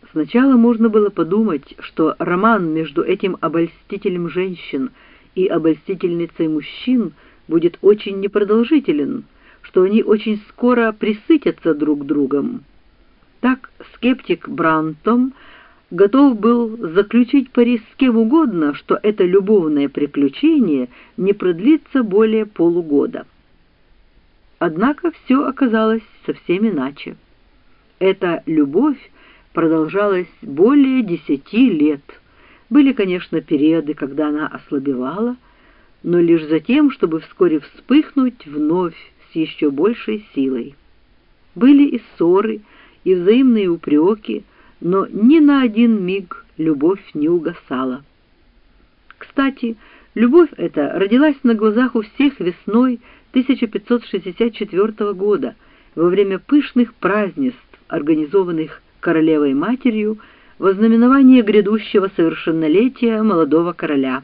Сначала можно было подумать, что роман между этим обольстителем женщин и обольстительницей мужчин будет очень непродолжителен, что они очень скоро пресытятся друг другом. Так скептик Брантом готов был заключить пари с кем угодно, что это любовное приключение не продлится более полугода. Однако все оказалось совсем иначе. Эта любовь продолжалась более 10 лет. Были, конечно, периоды, когда она ослабевала, но лишь за тем, чтобы вскоре вспыхнуть вновь с еще большей силой. Были и ссоры, и взаимные упреки, но ни на один миг любовь не угасала. Кстати, любовь эта родилась на глазах у всех весной 1564 года, во время пышных празднеств, организованных королевой-матерью во знаменование грядущего совершеннолетия молодого короля.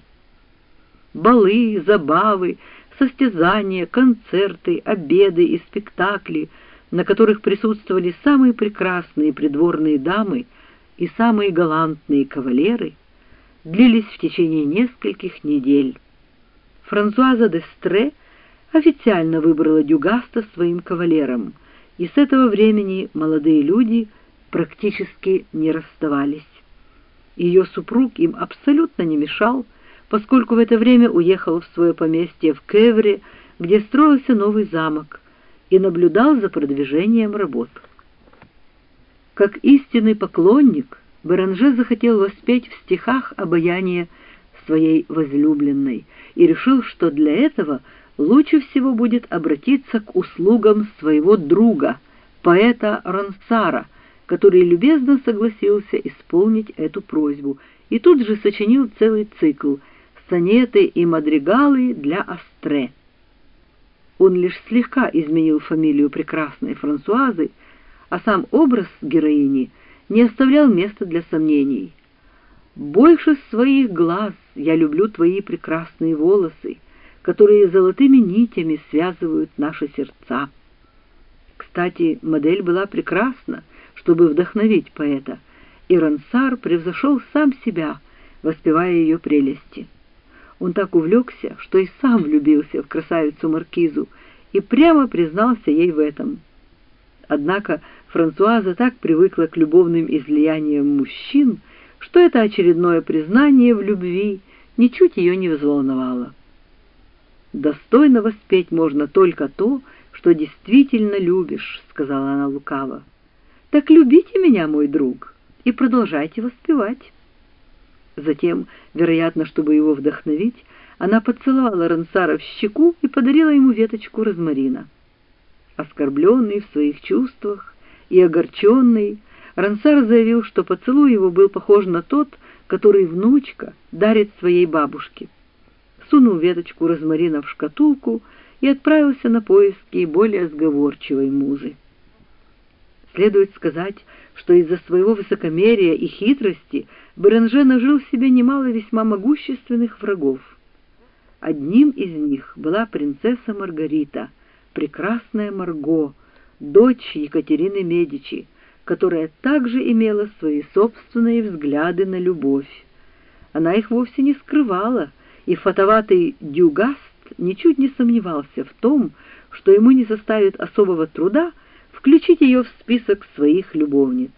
Балы, забавы, состязания, концерты, обеды и спектакли, на которых присутствовали самые прекрасные придворные дамы и самые галантные кавалеры, длились в течение нескольких недель. Франсуаза д'Эстре официально выбрала Дюгаста своим кавалером, и с этого времени молодые люди практически не расставались. Ее супруг им абсолютно не мешал, поскольку в это время уехал в свое поместье в Кевре, где строился новый замок, и наблюдал за продвижением работ. Как истинный поклонник, Béranger захотел воспеть в стихах обаяние своей возлюбленной и решил, что для этого лучше всего будет обратиться к услугам своего друга, поэта Ронсара, который любезно согласился исполнить эту просьбу, и тут же сочинил целый цикл «Сонеты и мадригалы для Астре». Он лишь слегка изменил фамилию прекрасной Франсуазы, а сам образ героини не оставлял места для сомнений. «Больше своих глаз я люблю твои прекрасные волосы, которые золотыми нитями связывают наши сердца». Кстати, модель была прекрасна, чтобы вдохновить поэта, и Ронсар превзошел сам себя, воспевая ее прелести. Он так увлекся, что и сам влюбился в красавицу-маркизу и прямо признался ей в этом. Однако Франсуаза так привыкла к любовным излияниям мужчин, что это очередное признание в любви ничуть ее не взволновало. «Достойно воспеть можно только то, что действительно любишь», — сказала она лукаво. «Так любите меня, мой друг, и продолжайте воспевать». Затем, вероятно, чтобы его вдохновить, она поцеловала Ронсара в щеку и подарила ему веточку розмарина. Оскорбленный в своих чувствах и огорченный, Ронсар заявил, что поцелуй его был похож на тот, который внучка дарит своей бабушке. Сунул веточку розмарина в шкатулку и отправился на поиски более сговорчивой музы. Следует сказать, что из-за своего высокомерия и хитрости Béranger нажил себе немало весьма могущественных врагов. Одним из них была принцесса Маргарита, прекрасная Марго, дочь Екатерины Медичи, которая также имела свои собственные взгляды на любовь. Она их вовсе не скрывала, и фатоватый Дюгаст ничуть не сомневался в том, что ему не составит особого труда включить ее в список своих любовниц.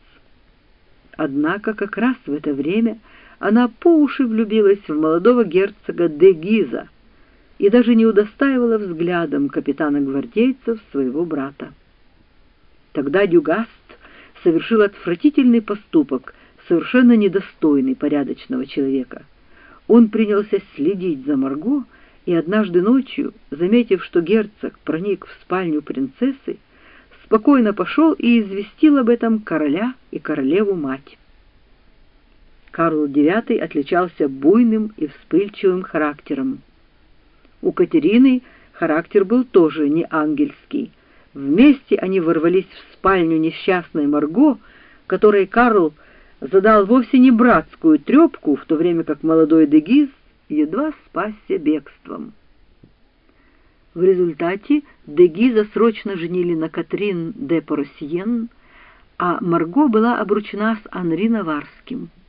Однако как раз в это время она по уши влюбилась в молодого герцога де Гиза и даже не удостаивала взглядом капитана гвардейцев своего брата. Тогда Дюгаст совершил отвратительный поступок, совершенно недостойный порядочного человека. Он принялся следить за Марго, и однажды ночью, заметив, что герцог проник в спальню принцессы, спокойно пошел и известил об этом короля и королеву-мать. Карл IX отличался буйным и вспыльчивым характером. У Катерины характер был тоже не ангельский. Вместе они ворвались в спальню несчастной Марго, которой Карл задал вовсе не братскую трепку, в то время как молодой де Гиз едва спасся бегством. В результате де Гиза срочно женили на Катрин де Поросьен, а Марго была обручена с Анри Наварским.